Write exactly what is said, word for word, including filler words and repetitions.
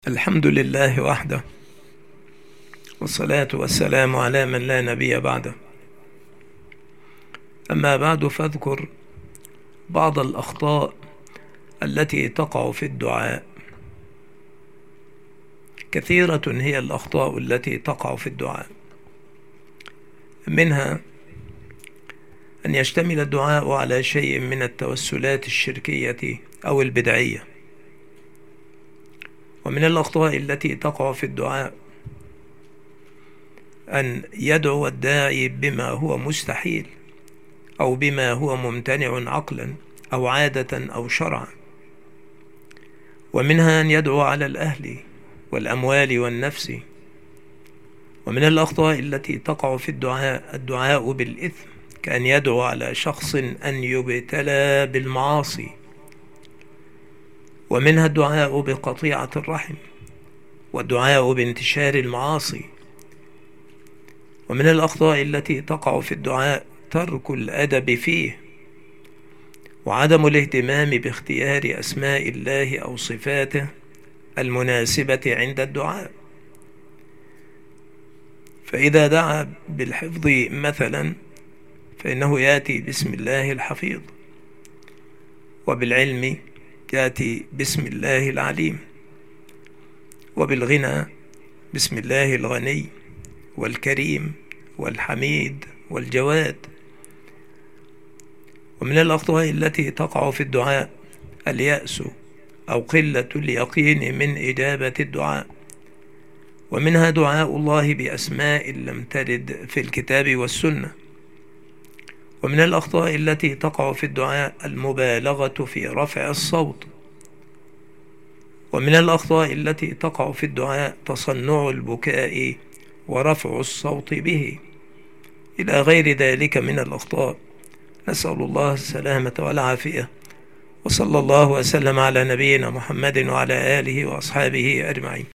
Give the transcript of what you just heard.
الحمد لله وحده، والصلاة والسلام على من لا نبي بعده. أما بعد، فاذكر بعض الأخطاء التي تقع في الدعاء. كثيرة هي الأخطاء التي تقع في الدعاء، منها أن يشتمل الدعاء على شيء من التوسلات الشركية أو البدعية. ومن الأخطاء التي تقع في الدعاء أن يدعو الداعي بما هو مستحيل أو بما هو ممتنع عقلا أو عادة أو شرعا. ومنها أن يدعو على الأهل والأموال والنفس. ومن الأخطاء التي تقع في الدعاء الدعاء بالإثم، كأن يدعو على شخص أن يبتلى بالمعاصي. ومنها الدعاء بقطيعة الرحم، والدعاء بانتشار المعاصي. ومن الأخطاء التي تقع في الدعاء ترك الأدب فيه، وعدم الاهتمام باختيار أسماء الله أو صفاته المناسبة عند الدعاء. فإذا دعا بالحفظ مثلا فإنه يأتي بسم الله الحفيظ، وبالعلم يأتي بسم الله العليم، وبالغنى بسم الله الغني والكريم والحميد والجواد. ومن الأخطاء التي تقع في الدعاء اليأس أو قلة اليقين من إجابة الدعاء. ومنها دعاء الله بأسماء لم ترد في الكتاب والسنة. ومن الأخطاء التي تقع في الدعاء المبالغة في رفع الصوت. ومن الأخطاء التي تقع في الدعاء تصنع البكاء ورفع الصوت به، إلى غير ذلك من الأخطاء. نسأل الله السلامة والعافية، وصلى الله وسلم على نبينا محمد وعلى آله وأصحابه أجمعين.